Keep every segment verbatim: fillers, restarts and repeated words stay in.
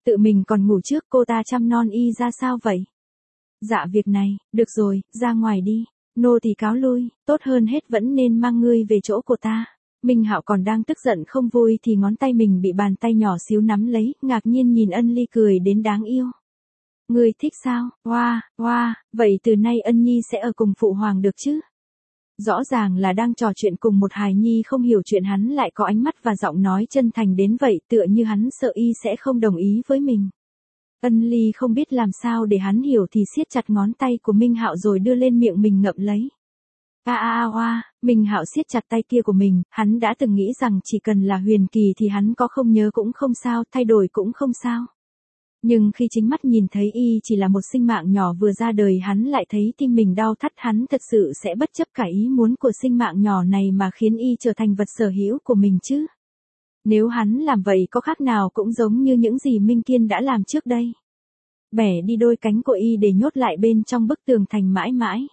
Tự mình còn ngủ trước, cô ta chăm non y ra sao vậy? Dạ việc này, được rồi, ra ngoài đi. Nô tỳ cáo lui, tốt hơn hết vẫn nên mang ngươi về chỗ của ta. Minh Hạo còn đang tức giận không vui thì ngón tay mình bị bàn tay nhỏ xíu nắm lấy, ngạc nhiên nhìn Ân Ly cười đến đáng yêu. Ngươi thích sao? Oa, wow, oa, wow, vậy từ nay Ân Nhi sẽ ở cùng phụ hoàng được chứ? Rõ ràng là đang trò chuyện cùng một hài nhi không hiểu chuyện hắn lại có ánh mắt và giọng nói chân thành đến vậy, tựa như hắn sợ y sẽ không đồng ý với mình. Ân Ly không biết làm sao để hắn hiểu thì siết chặt ngón tay của Minh Hạo rồi đưa lên miệng mình ngậm lấy. A a a oa, Minh Hạo siết chặt tay kia của mình, hắn đã từng nghĩ rằng chỉ cần là Huyền Kỳ thì hắn có không nhớ cũng không sao, thay đổi cũng không sao. Nhưng khi chính mắt nhìn thấy y chỉ là một sinh mạng nhỏ vừa ra đời, hắn lại thấy tim mình đau thắt, hắn thật sự sẽ bất chấp cả ý muốn của sinh mạng nhỏ này mà khiến y trở thành vật sở hữu của mình chứ. Nếu hắn làm vậy có khác nào cũng giống như những gì Minh Kiên đã làm trước đây. Bẻ đi đôi cánh của y để nhốt lại bên trong bức tường thành mãi mãi.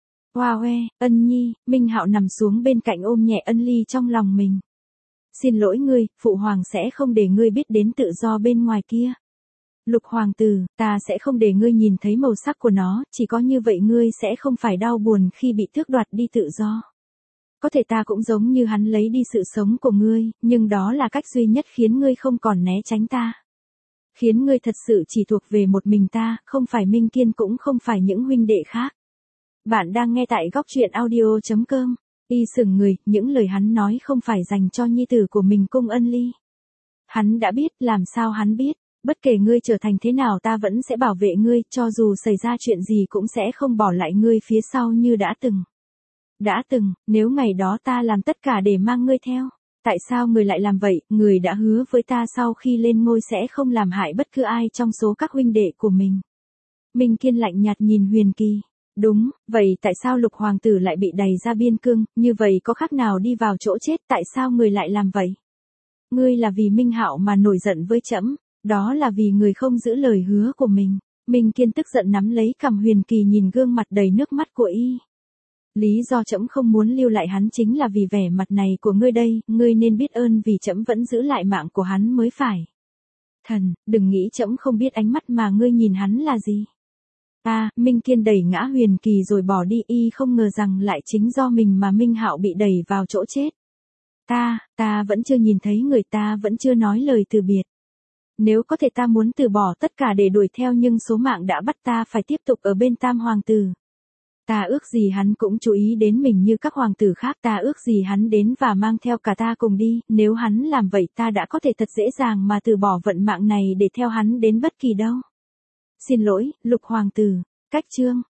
Hoa hoe, Ân Nhi, Minh Hạo nằm xuống bên cạnh ôm nhẹ Ân Ly trong lòng mình. Xin lỗi ngươi, phụ hoàng sẽ không để ngươi biết đến tự do bên ngoài kia. Lục hoàng tử, ta sẽ không để ngươi nhìn thấy màu sắc của nó, chỉ có như vậy ngươi sẽ không phải đau buồn khi bị tước đoạt đi tự do. Có thể ta cũng giống như hắn lấy đi sự sống của ngươi, nhưng đó là cách duy nhất khiến ngươi không còn né tránh ta. Khiến ngươi thật sự chỉ thuộc về một mình ta, không phải Minh Kiên cũng không phải những huynh đệ khác. Bạn đang nghe tại góc truyện audio chấm com. Y sững người, những lời hắn nói không phải dành cho nhi tử của mình Cung Ân Ly. Hắn đã biết, làm sao hắn biết, bất kể ngươi trở thành thế nào ta vẫn sẽ bảo vệ ngươi, cho dù xảy ra chuyện gì cũng sẽ không bỏ lại ngươi phía sau như đã từng. Đã từng, nếu ngày đó ta làm tất cả để mang ngươi theo, tại sao người lại làm vậy? Người đã hứa với ta sau khi lên ngôi sẽ không làm hại bất cứ ai trong số các huynh đệ của mình. Minh Kiên lạnh nhạt nhìn Huyền Kỳ. Đúng, vậy tại sao Lục hoàng tử lại bị đày ra biên cương, như vậy có khác nào đi vào chỗ chết, tại sao người lại làm vậy? Ngươi là vì Minh Hạo mà nổi giận với trẫm, đó là vì người không giữ lời hứa của mình. Minh Kiên tức giận nắm lấy cằm Huyền Kỳ nhìn gương mặt đầy nước mắt của y. Lý do trẫm không muốn lưu lại hắn chính là vì vẻ mặt này của ngươi đây, ngươi nên biết ơn vì trẫm vẫn giữ lại mạng của hắn mới phải. Thần, đừng nghĩ trẫm không biết ánh mắt mà ngươi nhìn hắn là gì. À, Minh Kiên đẩy ngã Huyền Kỳ rồi bỏ đi, y không ngờ rằng lại chính do mình mà Minh Hạo bị đẩy vào chỗ chết. Ta, ta vẫn chưa nhìn thấy người, ta vẫn chưa nói lời từ biệt. Nếu có thể ta muốn từ bỏ tất cả để đuổi theo, nhưng số mạng đã bắt ta phải tiếp tục ở bên Tam hoàng tử. Ta ước gì hắn cũng chú ý đến mình như các hoàng tử khác, ta ước gì hắn đến và mang theo cả ta cùng đi, nếu hắn làm vậy ta đã có thể thật dễ dàng mà từ bỏ vận mạng này để theo hắn đến bất kỳ đâu. Xin lỗi, Lục hoàng tử. Cách chương